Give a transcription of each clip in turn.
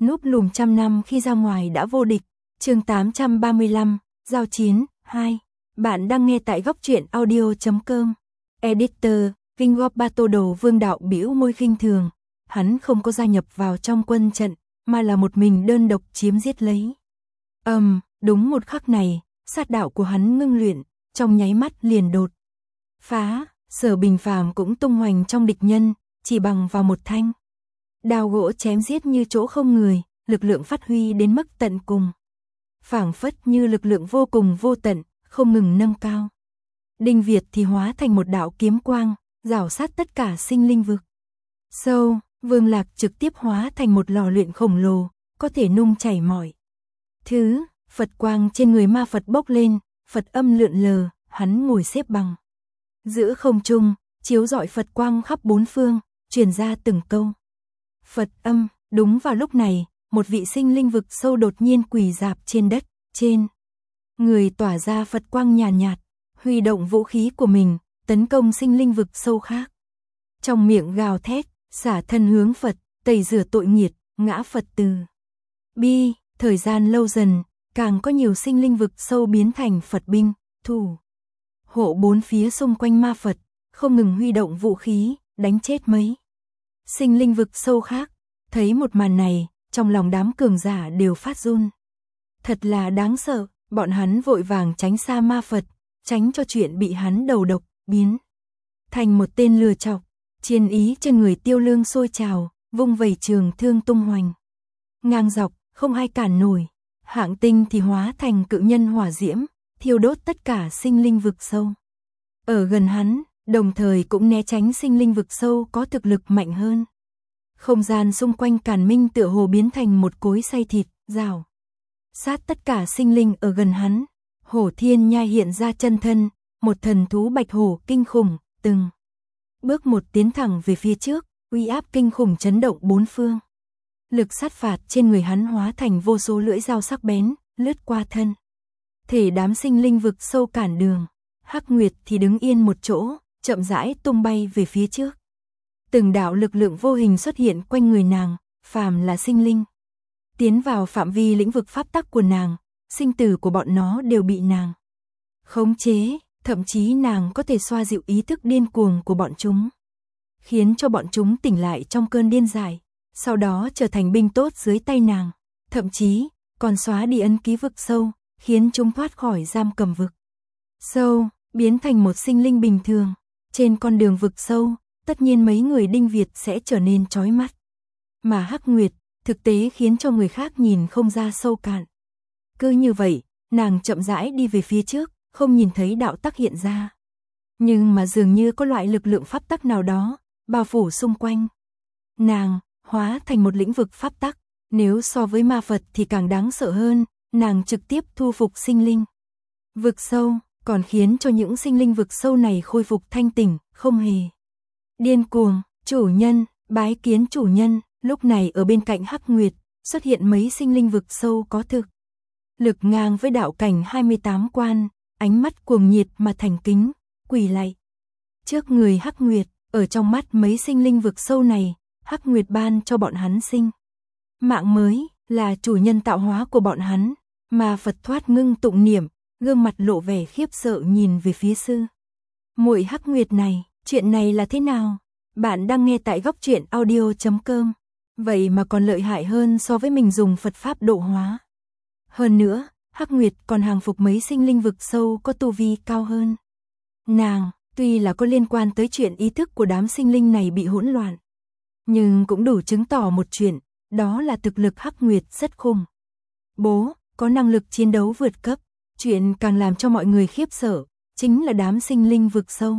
núp lùm trăm năm khi ra ngoài đã vô địch. Chương 835, Giao chiến 2. Bạn đang nghe tại góc truyện audio.com. Editor, King of Battle Đồ Vương Đạo bĩu môi khinh thường. Hắn không có gia nhập vào trong quân trận, mà là một mình đơn độc chiếm giết lấy. Đúng một khắc này, sát đạo của hắn ngưng luyện, trong nháy mắt liền đột phá. Sở Bình Phàm cũng tung hoành trong địch nhân, chỉ bằng vào một thanh đao gỗ chém giết như chỗ không người, lực lượng phát huy đến mức tận cùng. Phảng phất như lực lượng vô cùng vô tận, không ngừng nâng cao. Đinh Việt thì hóa thành một đạo kiếm quang, rảo sát tất cả sinh linh vực sâu. Vương Lạc trực tiếp hóa thành một lò luyện khổng lồ, có thể nung chảy mọi thứ. Phật quang trên người ma Phật bốc lên, Phật âm lượn lờ, hắn ngồi xếp bằng giữa không trung, chiếu rọi Phật quang khắp bốn phương, truyền ra từng câu Phật âm. Đúng vào lúc này, một vị sinh linh vực sâu đột nhiên quỳ rạp trên đất, trên người tỏa ra Phật quang nhàn nhạt, huy động vũ khí của mình, tấn công sinh linh vực sâu khác. Trong miệng gào thét, xả thân hướng Phật, tẩy rửa tội nghiệt, ngã Phật từ bi. Thời gian lâu dần, càng có nhiều sinh linh vực sâu biến thành Phật binh, thủ hộ bốn phía xung quanh ma Phật, không ngừng huy động vũ khí, đánh chết mấy sinh linh vực sâu khác. Thấy một màn này, trong lòng đám cường giả đều phát run. Thật là đáng sợ, bọn hắn vội vàng tránh xa ma Phật, tránh cho chuyện bị hắn đầu độc, biến thành một tên lừa chọc. Chiến ý trên người Tiêu Lương sôi trào, vung vẩy trường thương tung hoành ngang dọc, không ai cản nổi. Hạng Tinh thì hóa thành cự nhân hỏa diễm, thiêu đốt tất cả sinh linh vực sâu ở gần hắn, đồng thời cũng né tránh sinh linh vực sâu có thực lực mạnh hơn. Không gian xung quanh Càn Minh tựa hồ biến thành một cối xay thịt, rào sát tất cả sinh linh ở gần hắn. Hổ Thiên Nhai hiện ra chân thân, một thần thú bạch hổ kinh khủng, từng bước một tiến thẳng về phía trước, uy áp kinh khủng chấn động bốn phương. Lực sát phạt trên người hắn hóa thành vô số lưỡi dao sắc bén, lướt qua thân thể đám sinh linh vực sâu cản đường. Hắc Nguyệt thì đứng yên một chỗ, chậm rãi tung bay về phía trước. Từng đạo lực lượng vô hình xuất hiện quanh người nàng, phàm là sinh linh tiến vào phạm vi lĩnh vực pháp tắc của nàng, sinh tử của bọn nó đều bị nàng khống chế, thậm chí nàng có thể xoa dịu ý thức điên cuồng của bọn chúng, khiến cho bọn chúng tỉnh lại trong cơn điên dại, sau đó trở thành binh tốt dưới tay nàng, thậm chí còn xóa đi ấn ký vực sâu, khiến chúng thoát khỏi giam cầm vực sâu, biến thành một sinh linh bình thường. Trên con đường vực sâu, tất nhiên mấy người Đinh Việt sẽ trở nên chói mắt, mà Hắc Nguyệt thực tế khiến cho người khác nhìn không ra sâu cạn. Cứ như vậy, nàng chậm rãi đi về phía trước, không nhìn thấy đạo tắc hiện ra, nhưng mà dường như có loại lực lượng pháp tắc nào đó bao phủ xung quanh nàng, hóa thành một lĩnh vực pháp tắc. Nếu so với ma Phật thì càng đáng sợ hơn, nàng trực tiếp thu phục sinh linh vực sâu, còn khiến cho những sinh linh vực sâu này khôi phục thanh tỉnh, không hề điên cuồng. Chủ nhân, bái kiến chủ nhân. Lúc này ở bên cạnh Hắc Nguyệt, xuất hiện mấy sinh linh vực sâu có thực lực ngang với đạo cảnh 28 quan, ánh mắt cuồng nhiệt mà thành kính, quỳ lạy trước người Hắc Nguyệt. Ở trong mắt mấy sinh linh vực sâu này, Hắc Nguyệt ban cho bọn hắn sinh mạng mới, là chủ nhân tạo hóa của bọn hắn. Mà Phật thoát ngưng tụng niệm, gương mặt lộ vẻ khiếp sợ nhìn về phía sư muội Hắc Nguyệt này. Chuyện này là thế nào? Bạn đang nghe tại góc truyện audio.com. Vậy mà còn lợi hại hơn so với mình dùng Phật Pháp độ hóa. Hơn nữa, Hắc Nguyệt còn hàng phục mấy sinh linh vực sâu có tu vi cao hơn nàng. Tuy là có liên quan tới chuyện ý thức của đám sinh linh này bị hỗn loạn, nhưng cũng đủ chứng tỏ một chuyện, đó là thực lực Hắc Nguyệt rất khủng bố, có năng lực chiến đấu vượt cấp. Chuyện càng làm cho mọi người khiếp sợ, chính là đám sinh linh vực sâu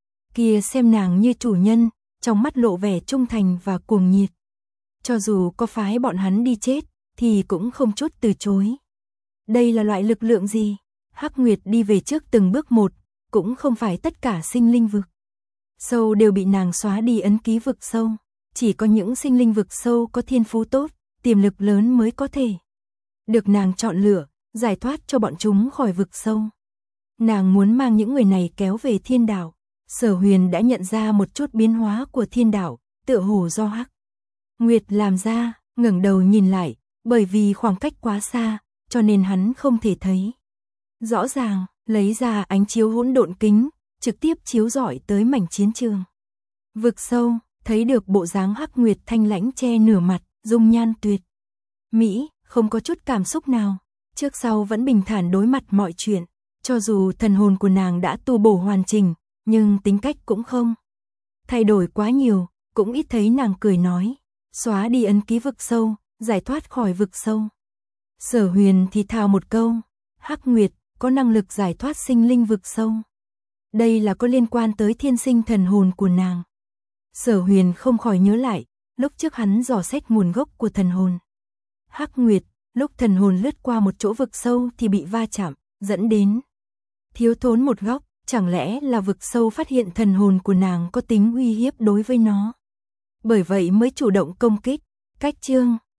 kia xem nàng như chủ nhân, trong mắt lộ vẻ trung thành và cuồng nhiệt. Cho dù có phái bọn hắn đi chết, thì cũng không chút từ chối. Đây là loại lực lượng gì? Hắc Nguyệt đi về trước từng bước một, cũng không phải tất cả sinh linh vực sâu đều bị nàng xóa đi ấn ký vực sâu. Chỉ có những sinh linh vực sâu có thiên phú tốt, tiềm lực lớn mới có thể được nàng chọn lựa, giải thoát cho bọn chúng khỏi vực sâu. Nàng muốn mang những người này kéo về thiên đảo. Sở Huyền đã nhận ra một chút biến hóa của thiên đảo, tựa hồ do Hắc Nguyệt làm ra. ngẩng đầu nhìn lại, bởi vì khoảng cách quá xa, cho nên hắn không thể thấy. Rõ ràng, lấy ra ánh chiếu hỗn độn kính, trực tiếp chiếu rọi tới mảnh chiến trường. Vực sâu, thấy được bộ dáng Hắc Nguyệt thanh lãnh che nửa mặt, dung nhan tuyệt mỹ, không có chút cảm xúc nào, trước sau vẫn bình thản đối mặt mọi chuyện, cho dù thần hồn của nàng đã tu bổ hoàn chỉnh, nhưng tính cách cũng không thay đổi quá nhiều, cũng ít thấy nàng cười nói, xóa đi ấn ký vực sâu, giải thoát khỏi vực sâu. Sở Huyền thì thào một câu, Hắc Nguyệt có năng lực giải thoát sinh linh vực sâu. Đây là có liên quan tới thiên sinh thần hồn của nàng. Sở Huyền không khỏi nhớ lại, lúc trước hắn dò xét nguồn gốc của thần hồn. Hắc Nguyệt, lúc thần hồn lướt qua một chỗ vực sâu thì bị va chạm, dẫn đến thiếu thốn một góc, chẳng lẽ là vực sâu phát hiện thần hồn của nàng có tính uy hiếp đối với nó. Bởi vậy mới chủ động công kích. Cách chương